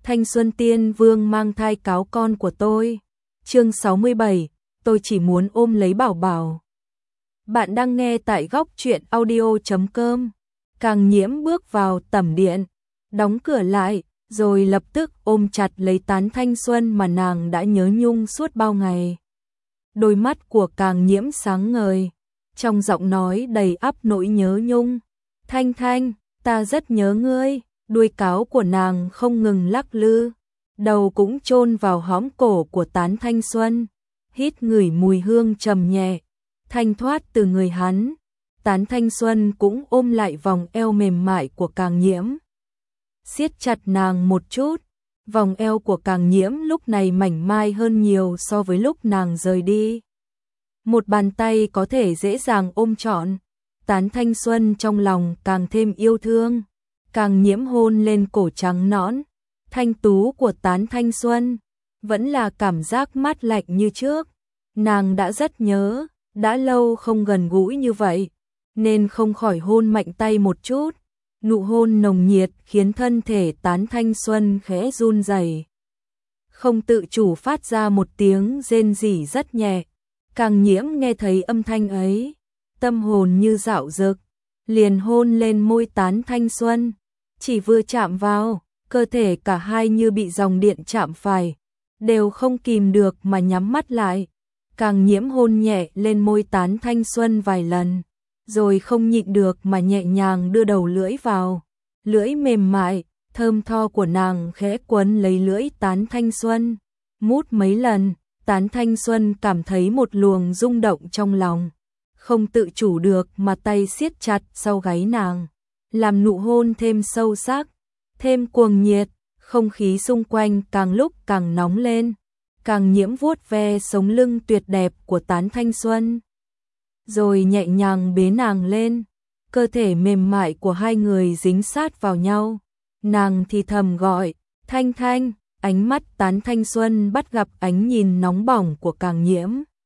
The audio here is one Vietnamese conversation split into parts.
Thanh Xuân Tiên Vương mang thai cáo con của tôi. Chương 67, tôi chỉ muốn ôm lấy Bảo Bảo. Bạn đang nghe tại góc truyện audio.com. Càng Nhiễm bước vào tẩm điện, đóng cửa lại, rồi lập tức ôm chặt lấy Tán Thanh Xuân mà nàng đã nhớ nhung suốt bao ngày. Đôi mắt của Càng Nhiễm sáng ngời, trong giọng nói đầy ắp nỗi nhớ nhung. Thanh Thanh, ta rất nhớ ngươi. Đuôi cáo của nàng không ngừng lắc lư, đầu cũng chôn vào hõm cổ của Tán Thanh Xuân, hít ngửi mùi hương trầm nhẹ, thanh thoát từ người hắn. Tán Thanh Xuân cũng ôm lại vòng eo mềm mại của Càng Nhiễm, siết chặt nàng một chút. Vòng eo của Càng Nhiễm lúc này mảnh mai hơn nhiều so với lúc nàng rời đi. Một bàn tay có thể dễ dàng ôm trọn. Tán Thanh Xuân trong lòng càng thêm yêu thương. Càng Nhiễm hôn lên cổ trắng nõn, thanh tú của Tán Thanh Xuân, vẫn là cảm giác mát lạnh như trước. Nàng đã rất nhớ, đã lâu không gần gũi như vậy, nên không khỏi hôn mạnh tay một chút. Nụ hôn nồng nhiệt khiến thân thể Tán Thanh Xuân khẽ run rẩy, không tự chủ phát ra một tiếng rên rỉ rất nhẹ. Càng Nhiễm nghe thấy âm thanh ấy, tâm hồn như dạo dực, liền hôn lên môi Tán Thanh Xuân. Chỉ vừa chạm vào, cơ thể cả hai như bị dòng điện chạm phải, đều không kìm được mà nhắm mắt lại. Càng Nhiễm hôn nhẹ lên môi Tán Thanh Xuân vài lần, rồi không nhịn được mà nhẹ nhàng đưa đầu lưỡi vào. Lưỡi mềm mại, thơm tho của nàng khẽ quấn lấy lưỡi Tán Thanh Xuân. Mút mấy lần, Tán Thanh Xuân cảm thấy một luồng rung động trong lòng, không tự chủ được mà tay siết chặt sau gáy nàng, làm nụ hôn thêm sâu sắc, thêm cuồng nhiệt. Không khí xung quanh càng lúc càng nóng lên. Càng Nhiễm vuốt ve sống lưng tuyệt đẹp của Tán Thanh Xuân, rồi nhẹ nhàng bế nàng lên. Cơ thể mềm mại của hai người dính sát vào nhau. Nàng thì thầm gọi, Thanh Thanh. Ánh mắt Tán Thanh Xuân bắt gặp ánh nhìn nóng bỏng của Càng Nhiễm.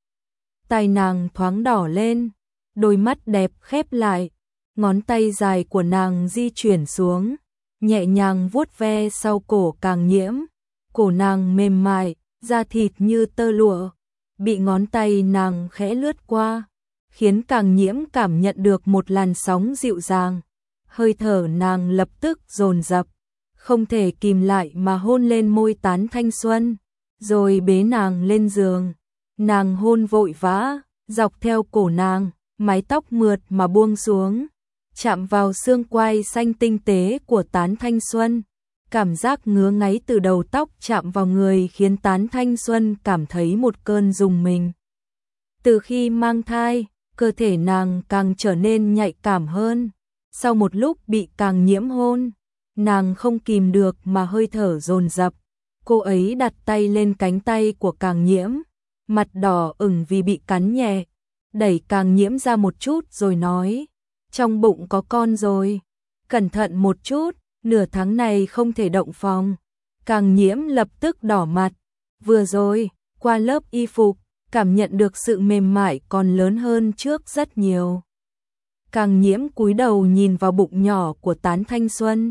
Tai nàng thoáng đỏ lên, đôi mắt đẹp khép lại. Ngón tay dài của nàng di chuyển xuống, nhẹ nhàng vuốt ve sau cổ Càng Nhiễm. Cổ nàng mềm mại, da thịt như tơ lụa, bị ngón tay nàng khẽ lướt qua, khiến Càng Nhiễm cảm nhận được một làn sóng dịu dàng. Hơi thở nàng lập tức dồn dập, không thể kìm lại mà hôn lên môi Tán Thanh Xuân, rồi bế nàng lên giường. Nàng hôn vội vã, dọc theo cổ nàng, mái tóc mượt mà buông xuống, chạm vào xương quai xanh tinh tế của Tán Thanh Xuân. Cảm giác ngứa ngáy từ đầu tóc chạm vào người khiến Tán Thanh Xuân cảm thấy một cơn rùng mình. Từ khi mang thai, cơ thể nàng càng trở nên nhạy cảm hơn. Sau một lúc bị Càng Nhiễm hôn, nàng không kìm được mà hơi thở dồn dập. Cô ấy đặt tay lên cánh tay của Càng Nhiễm, mặt đỏ ửng vì bị cắn nhẹ, đẩy Càng Nhiễm ra một chút rồi nói, trong bụng có con rồi, cẩn thận một chút, nửa tháng này không thể động phòng. Càng Nhiễm lập tức đỏ mặt. Vừa rồi, qua lớp y phục, cảm nhận được sự mềm mại còn lớn hơn trước rất nhiều. Càng Nhiễm cúi đầu nhìn vào bụng nhỏ của Tán Thanh Xuân.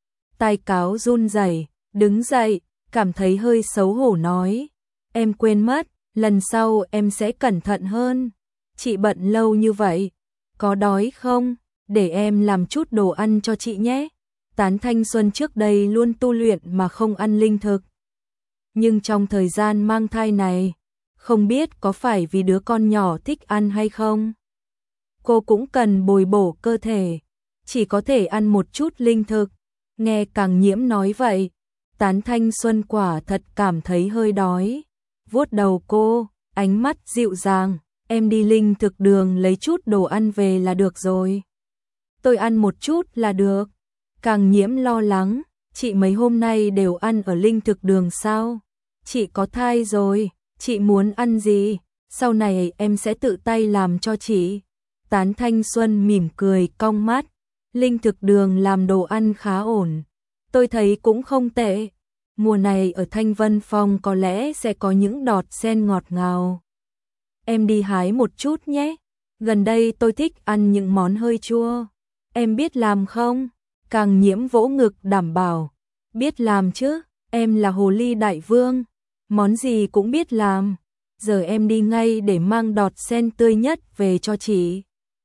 Tai cáo run rẩy, đứng dậy, cảm thấy hơi xấu hổ nói, em quên mất, lần sau em sẽ cẩn thận hơn. Chị bận lâu như vậy, có đói không? Để em làm chút đồ ăn cho chị nhé. Tán Thanh Xuân trước đây luôn tu luyện mà không ăn linh thực. Nhưng trong thời gian mang thai này, không biết có phải vì đứa con nhỏ thích ăn hay không, cô cũng cần bồi bổ cơ thể, chỉ có thể ăn một chút linh thực. Nghe Càng Nhiễm nói vậy, Tán Thanh Xuân quả thật cảm thấy hơi đói. Vuốt đầu cô, ánh mắt dịu dàng, em đi linh thực đường lấy chút đồ ăn về là được rồi. Tôi ăn một chút là được. Càng Nhiễm lo lắng, chị mấy hôm nay đều ăn ở linh thực đường sao? Chị có thai rồi, chị muốn ăn gì? Sau này em sẽ tự tay làm cho chị. Tán Thanh Xuân mỉm cười cong mắt, linh thực đường làm đồ ăn khá ổn, tôi thấy cũng không tệ. Mùa này ở Thanh Vân Phong có lẽ sẽ có những đọt sen ngọt ngào. Em đi hái một chút nhé, gần đây tôi thích ăn những món hơi chua. Em biết làm không? Càng Nhiễm vỗ ngực đảm bảo, biết làm chứ, em là hồ ly đại vương, món gì cũng biết làm, giờ em đi ngay để mang đọt sen tươi nhất về cho chị.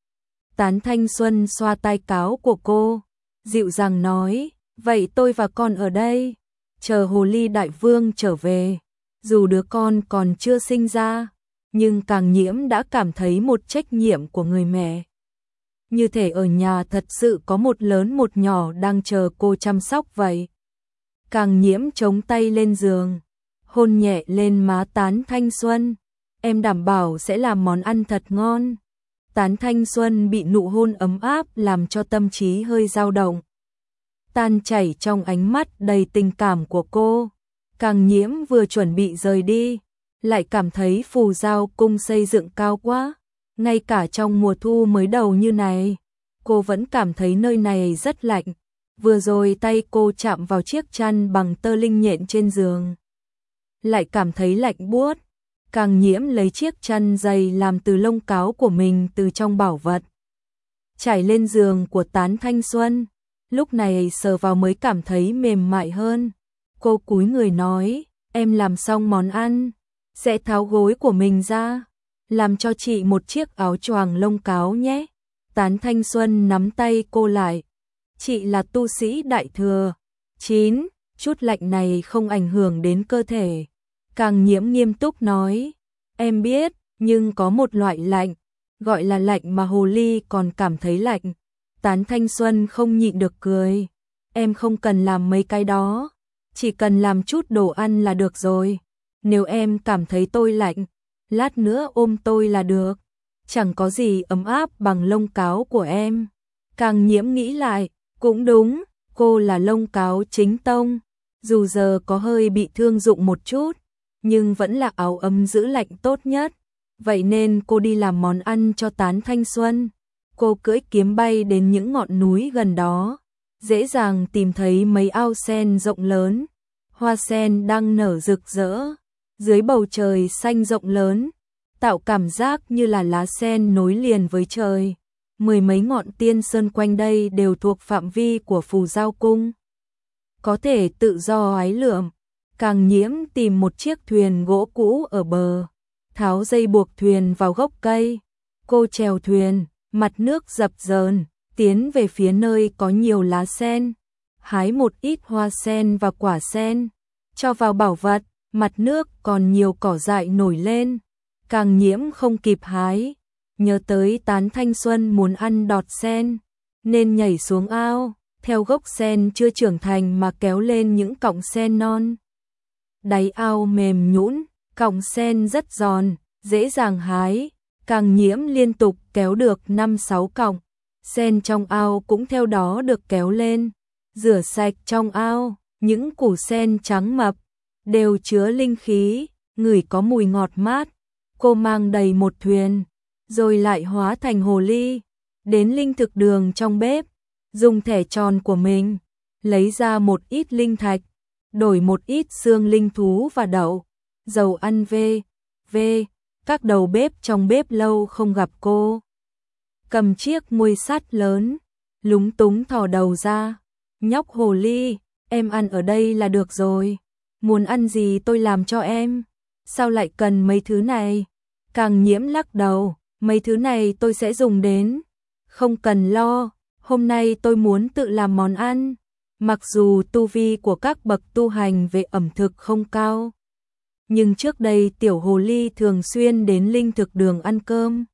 Tán Thanh Xuân xoa tai cáo của cô, dịu dàng nói, vậy tôi và con ở đây, chờ hồ ly đại vương trở về. Dù đứa con còn chưa sinh ra, nhưng Càng Nhiễm đã cảm thấy một trách nhiệm của người mẹ. Như thể ở nhà thật sự có một lớn một nhỏ đang chờ cô chăm sóc vậy. Càng Nhiễm chống tay lên giường, hôn nhẹ lên má Tán Thanh Xuân. Em đảm bảo sẽ làm món ăn thật ngon. Tán Thanh Xuân bị nụ hôn ấm áp làm cho tâm trí hơi dao động. Tan chảy trong ánh mắt đầy tình cảm của cô. Càng Nhiễm vừa chuẩn bị rời đi, lại cảm thấy Phù Giao Cung xây dựng cao quá. Ngay cả trong mùa thu mới đầu như này, cô vẫn cảm thấy nơi này rất lạnh. Vừa rồi tay cô chạm vào chiếc chăn bằng tơ linh nhện trên giường, lại cảm thấy lạnh buốt. Càng Nhiễm lấy chiếc chăn dày làm từ lông cáo của mình từ trong bảo vật, trải lên giường của Tán Thanh Xuân. Lúc này sờ vào mới cảm thấy mềm mại hơn. Cô cúi người nói, em làm xong món ăn, sẽ tháo gối của mình ra, làm cho chị một chiếc áo choàng lông cáo nhé. Tán Thanh Xuân nắm tay cô lại, chị là tu sĩ đại thừa, 9, chút lạnh này không ảnh hưởng đến cơ thể. Càng Nhiễm nghiêm túc nói, em biết, nhưng có một loại lạnh, gọi là lạnh mà hồ ly còn cảm thấy lạnh. Tán Thanh Xuân không nhịn được cười, em không cần làm mấy cái đó, chỉ cần làm chút đồ ăn là được rồi. Nếu em cảm thấy tôi lạnh, lát nữa ôm tôi là được, chẳng có gì ấm áp bằng lông cáo của em. Càng Nhiễm nghĩ lại, cũng đúng, cô là lông cáo chính tông, dù giờ có hơi bị thương dụng một chút, nhưng vẫn là áo ấm giữ lạnh tốt nhất. Vậy nên cô đi làm món ăn cho Tán Thanh Xuân. Cô cưỡi kiếm bay đến những ngọn núi gần đó, dễ dàng tìm thấy mấy ao sen rộng lớn, hoa sen đang nở rực rỡ dưới bầu trời xanh rộng lớn, tạo cảm giác như là lá sen nối liền với trời. Mười mấy ngọn tiên sơn quanh đây đều thuộc phạm vi của Phù Giao Cung, có thể tự do hái lượm. Càng Nhiễm tìm một chiếc thuyền gỗ cũ ở bờ, tháo dây buộc thuyền vào gốc cây. Cô chèo thuyền, mặt nước dập dờn, tiến về phía nơi có nhiều lá sen, hái một ít hoa sen và quả sen, cho vào bảo vật. Mặt nước còn nhiều cỏ dại nổi lên, Càng Nhiễm không kịp hái, nhớ tới Tán Thanh Xuân muốn ăn đọt sen, nên nhảy xuống ao, theo gốc sen chưa trưởng thành mà kéo lên những cọng sen non. Đáy ao mềm nhũn, cọng sen rất giòn, dễ dàng hái. Càng Nhiễm liên tục kéo được 5-6 cọng, sen trong ao cũng theo đó được kéo lên. Rửa sạch trong ao, những củ sen trắng mập, đều chứa linh khí, ngửi có mùi ngọt mát. Cô mang đầy một thuyền, rồi lại hóa thành hồ ly, đến linh thực đường trong bếp, dùng thẻ tròn của mình, lấy ra một ít linh thạch, đổi một ít xương linh thú và đậu, dầu ăn về. Các đầu bếp trong bếp lâu không gặp cô. Cầm chiếc muôi sắt lớn, lúng túng thò đầu ra. Nhóc hồ ly, em ăn ở đây là được rồi. Muốn ăn gì tôi làm cho em. Sao lại cần mấy thứ này? Càng Nhiễm lắc đầu, mấy thứ này tôi sẽ dùng đến. Không cần lo, hôm nay tôi muốn tự làm món ăn. Mặc dù tu vi của các bậc tu hành về ẩm thực không cao, nhưng trước đây tiểu hồ ly thường xuyên đến linh thực đường ăn cơm.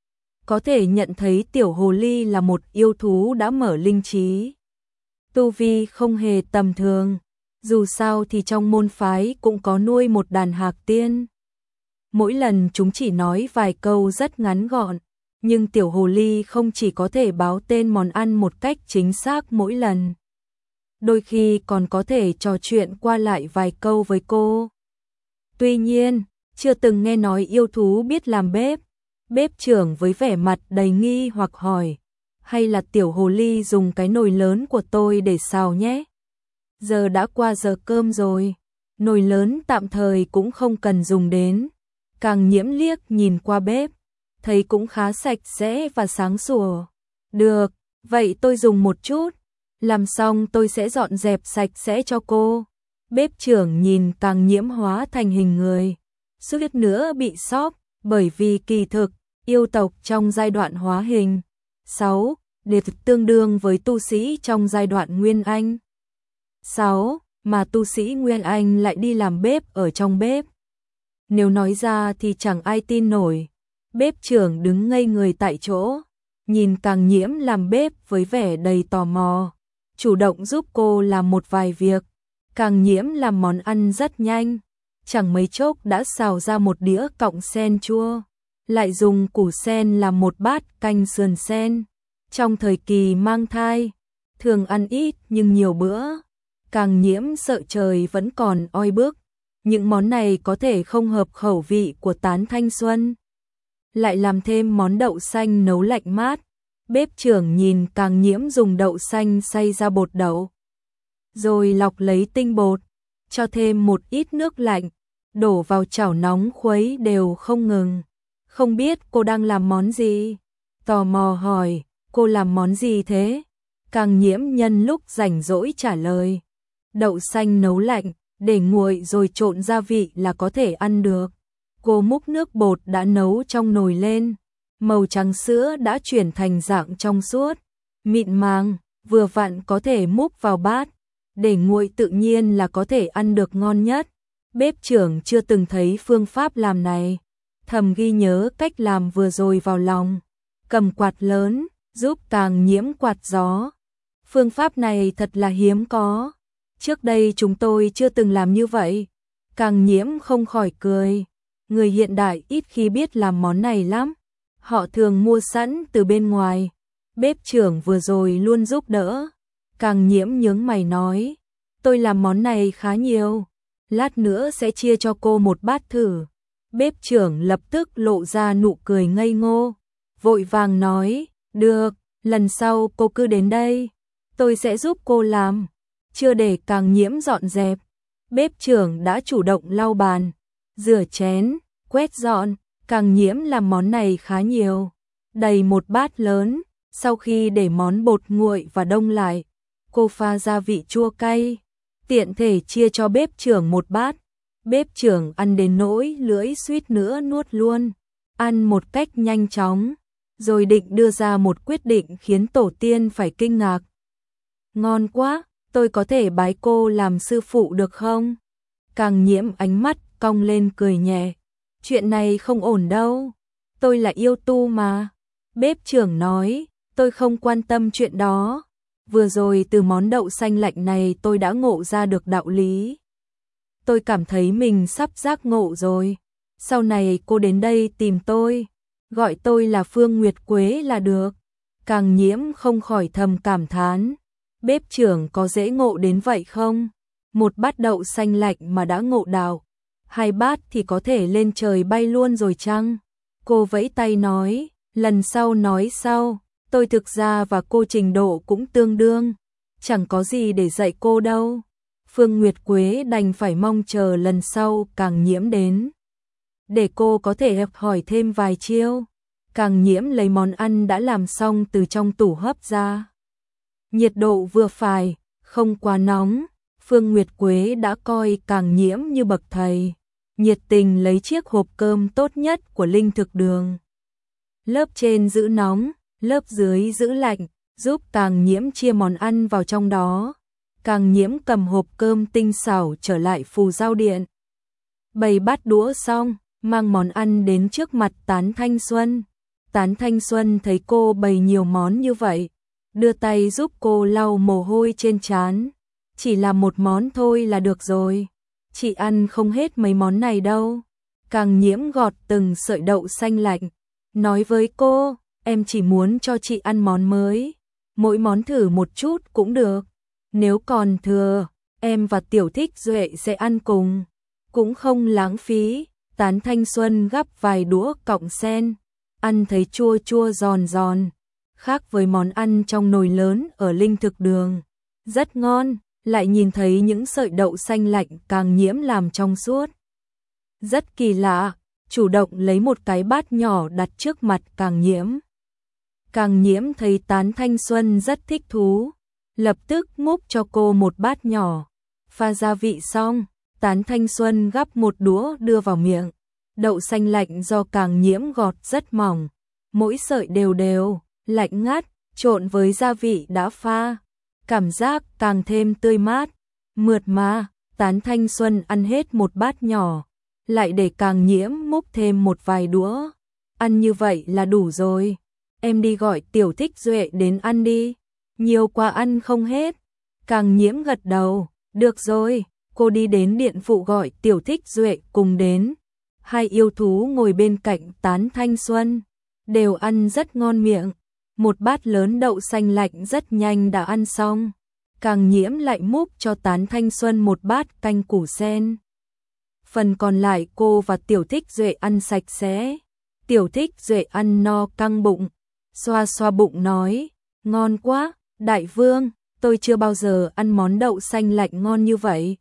Có thể nhận thấy tiểu hồ ly là một yêu thú đã mở linh trí. Tu vi không hề tầm thường, dù sao thì trong môn phái cũng có nuôi một đàn hạc tiên. Mỗi lần chúng chỉ nói vài câu rất ngắn gọn, nhưng tiểu hồ ly không chỉ có thể báo tên món ăn một cách chính xác mỗi lần, đôi khi còn có thể trò chuyện qua lại vài câu với cô. Tuy nhiên, chưa từng nghe nói yêu thú biết làm bếp. Bếp trưởng với vẻ mặt đầy nghi hoặc hỏi, hay là tiểu hồ ly dùng cái nồi lớn của tôi để xào nhé? Giờ đã qua giờ cơm rồi, nồi lớn tạm thời cũng không cần dùng đến. Càng Nhiễm liếc nhìn qua bếp, thấy cũng khá sạch sẽ và sáng sủa. Được, vậy tôi dùng một chút, làm xong tôi sẽ dọn dẹp sạch sẽ cho cô. Bếp trưởng nhìn Càng Nhiễm hóa thành hình người, suýt nữa bị sốc, bởi vì kỳ thực, yêu tộc trong giai đoạn hóa hình 6, liệt tương đương với tu sĩ trong giai đoạn Nguyên Anh 6, mà tu sĩ Nguyên Anh lại đi làm bếp ở trong bếp. Nếu nói ra thì chẳng ai tin nổi. Bếp trưởng đứng ngây người tại chỗ, nhìn Càng Nhiễm làm bếp với vẻ đầy tò mò, chủ động giúp cô làm một vài việc. Càng Nhiễm làm món ăn rất nhanh, chẳng mấy chốc đã xào ra một đĩa cọng sen chua, lại dùng củ sen làm một bát canh sườn sen. Trong thời kỳ mang thai, thường ăn ít nhưng nhiều bữa, Càng Nhiễm sợ trời vẫn còn oi bức, những món này có thể không hợp khẩu vị của Tán Thanh Xuân. Lại làm thêm món đậu xanh nấu lạnh mát. Bếp trưởng nhìn Càng Nhiễm dùng đậu xanh xay ra bột đậu, rồi lọc lấy tinh bột, cho thêm một ít nước lạnh, đổ vào chảo nóng khuấy đều không ngừng. Không biết cô đang làm món gì? Tò mò hỏi, cô làm món gì thế? Càng Nhiễm nhân lúc rảnh rỗi trả lời, đậu xanh nấu lạnh, để nguội rồi trộn gia vị là có thể ăn được. Cô múc nước bột đã nấu trong nồi lên, màu trắng sữa đã chuyển thành dạng trong suốt, mịn màng, vừa vặn có thể múc vào bát, để nguội tự nhiên là có thể ăn được ngon nhất. Bếp trưởng chưa từng thấy phương pháp làm này, thầm ghi nhớ cách làm vừa rồi vào lòng, cầm quạt lớn, giúp Càng Nhiễm quạt gió. Phương pháp này thật là hiếm có, trước đây chúng tôi chưa từng làm như vậy. Càng Nhiễm không khỏi cười, người hiện đại ít khi biết làm món này lắm, họ thường mua sẵn từ bên ngoài. Bếp trưởng vừa rồi luôn giúp đỡ. Càng Nhiễm nhướng mày nói, tôi làm món này khá nhiều, lát nữa sẽ chia cho cô một bát thử. Bếp trưởng lập tức lộ ra nụ cười ngây ngô, vội vàng nói, được, lần sau cô cứ đến đây, tôi sẽ giúp cô làm. Chưa để Càng Nhiễm dọn dẹp, bếp trưởng đã chủ động lau bàn, rửa chén, quét dọn. Càng Nhiễm làm món này khá nhiều, đầy một bát lớn. Sau khi để món bột nguội và đông lại, cô pha gia vị chua cay, tiện thể chia cho bếp trưởng một bát. Bếp trưởng ăn đến nỗi lưỡi suýt nữa nuốt luôn, ăn một cách nhanh chóng, rồi định đưa ra một quyết định khiến tổ tiên phải kinh ngạc. Ngon quá, tôi có thể bái cô làm sư phụ được không? Càng Nhiễm ánh mắt cong lên cười nhẹ, chuyện này không ổn đâu, tôi là yêu tu mà. Bếp trưởng nói, tôi không quan tâm chuyện đó, vừa rồi từ món đậu xanh lạnh này tôi đã ngộ ra được đạo lý. Tôi cảm thấy mình sắp giác ngộ rồi, sau này cô đến đây tìm tôi, gọi tôi là Phương Nguyệt Quế là được. Càng Nhiễm không khỏi thầm cảm thán, bếp trưởng có dễ ngộ đến vậy không? Một bát đậu xanh lạnh mà đã ngộ đạo, 2 bát thì có thể lên trời bay luôn rồi chăng? Cô vẫy tay nói, lần sau nói sau, tôi thực ra và cô trình độ cũng tương đương, chẳng có gì để dạy cô đâu. Phương Nguyệt Quế đành phải mong chờ lần sau Càng Nhiễm đến, để cô có thể học hỏi thêm vài chiêu. Càng Nhiễm lấy món ăn đã làm xong từ trong tủ hấp ra. Nhiệt độ vừa phải, không quá nóng. Phương Nguyệt Quế đã coi Càng Nhiễm như bậc thầy, nhiệt tình lấy chiếc hộp cơm tốt nhất của Linh Thực Đường. Lớp trên giữ nóng, lớp dưới giữ lạnh, giúp Càng Nhiễm chia món ăn vào trong đó. Càng Nhiễm cầm hộp cơm tinh xảo trở lại Phù Giao Điện. Bày bát đũa xong, mang món ăn đến trước mặt Tán Thanh Xuân. Tán Thanh Xuân thấy cô bày nhiều món như vậy, đưa tay giúp cô lau mồ hôi trên trán. Chỉ làm một món thôi là được rồi, chị ăn không hết mấy món này đâu. Càng Nhiễm gọt từng sợi đậu xanh lạnh, nói với cô, em chỉ muốn cho chị ăn món mới, mỗi món thử một chút cũng được. Nếu còn thừa, em và Tiểu Thích Duệ sẽ ăn cùng, cũng không lãng phí. Tán Thanh Xuân gắp vài đũa cọng sen, ăn thấy chua chua giòn giòn, khác với món ăn trong nồi lớn ở Linh Thực Đường, rất ngon. Lại nhìn thấy những sợi đậu xanh lạnh Càng Nhiễm làm trong suốt, rất kỳ lạ, chủ động lấy một cái bát nhỏ đặt trước mặt Càng Nhiễm. Càng Nhiễm thấy Tán Thanh Xuân rất thích thú, lập tức múc cho cô một bát nhỏ, Pha gia vị xong, Tán Thanh Xuân gắp một đũa đưa vào miệng. Đậu xanh lạnh do Càng Nhiễm gọt rất mỏng, mỗi sợi đều đều, lạnh ngắt, trộn với gia vị đã pha. Cảm giác càng thêm tươi mát, mượt mà. Tán Thanh Xuân ăn hết một bát nhỏ, lại để Càng Nhiễm múc thêm một vài đũa. Ăn như vậy là đủ rồi. Em đi gọi Tiểu Thích Duệ đến ăn đi. Nhiều quá ăn không hết. Càng Nhiễm gật đầu. Được rồi, cô đi đến điện phụ gọi Tiểu Thích Duệ cùng đến. Hai yêu thú ngồi bên cạnh Tán Thanh Xuân, đều ăn rất ngon miệng. Một bát lớn đậu xanh lạnh rất nhanh đã ăn xong. Càng Nhiễm lại múc cho Tán Thanh Xuân một bát canh củ sen. Phần còn lại cô và Tiểu Thích Duệ ăn sạch sẽ. Tiểu Thích Duệ ăn no căng bụng, xoa xoa bụng nói, ngon quá, đại vương, tôi chưa bao giờ ăn món đậu xanh lạnh ngon như vậy.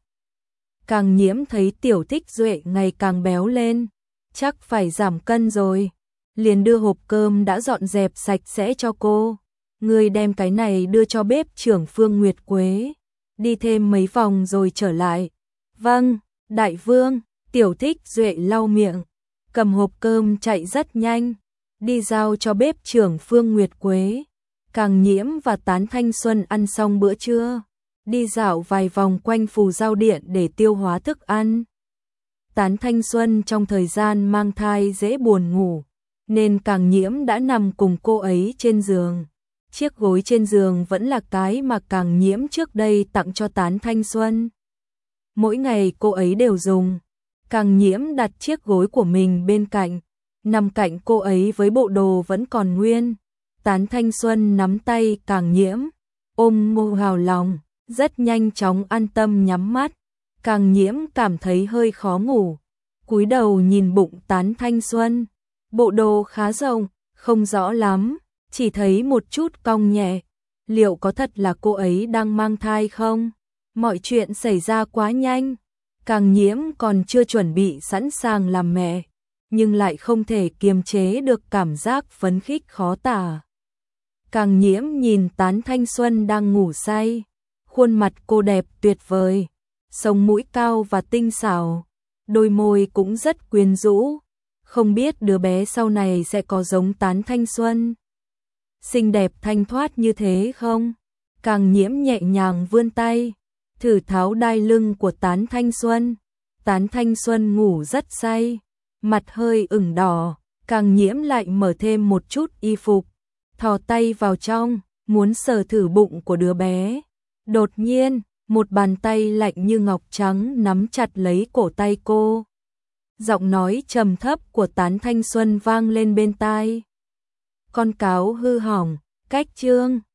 Càng Nhiễm thấy Tiểu Thích Duệ ngày càng béo lên, chắc phải giảm cân rồi. Liền đưa hộp cơm đã dọn dẹp sạch sẽ cho cô. Người đem cái này đưa cho bếp trưởng Phương Nguyệt Quế. Đi thêm mấy vòng rồi trở lại. Vâng, đại vương. Tiểu Thích Duệ lau miệng, cầm hộp cơm chạy rất nhanh, đi giao cho bếp trưởng Phương Nguyệt Quế. Càng Nhiễm và Tán Thanh Xuân ăn xong bữa trưa, đi dạo vài vòng quanh Phù Giao Điện để tiêu hóa thức ăn. Tán Thanh Xuân trong thời gian mang thai dễ buồn ngủ, nên Càng Nhiễm đã nằm cùng cô ấy trên giường. Chiếc gối trên giường vẫn là cái mà Càng Nhiễm trước đây tặng cho Tán Thanh Xuân. Mỗi ngày cô ấy đều dùng. Càng Nhiễm đặt chiếc gối của mình bên cạnh, nằm cạnh cô ấy với bộ đồ vẫn còn nguyên. Tán Thanh Xuân nắm tay Càng Nhiễm, ôm ngô hào lòng, rất nhanh chóng an tâm nhắm mắt. Càng Nhiễm cảm thấy hơi khó ngủ, cúi đầu nhìn bụng Tán Thanh Xuân. Bộ đồ khá rộng, không rõ lắm, chỉ thấy một chút cong nhẹ. Liệu có thật là cô ấy đang mang thai không? Mọi chuyện xảy ra quá nhanh. Càng Nhiễm còn chưa chuẩn bị sẵn sàng làm mẹ, nhưng lại không thể kiềm chế được cảm giác phấn khích khó tả. Càng Nhiễm nhìn Tán Thanh Xuân đang ngủ say, khuôn mặt cô đẹp tuyệt vời, sống mũi cao và tinh xảo, đôi môi cũng rất quyến rũ, không biết đứa bé sau này sẽ có giống Tán Thanh Xuân xinh đẹp thanh thoát như thế không? Càng Nhiễm nhẹ nhàng vươn tay, thử tháo đai lưng của Tán Thanh Xuân. Tán Thanh Xuân ngủ rất say, mặt hơi ửng đỏ. Càng Nhiễm lại mở thêm một chút y phục, thò tay vào trong, muốn sờ thử bụng của đứa bé. Đột nhiên, một bàn tay lạnh như ngọc trắng nắm chặt lấy cổ tay cô. Giọng nói trầm thấp của Tán Thanh Xuân vang lên bên tai. Con cáo hư hỏng, cách chương.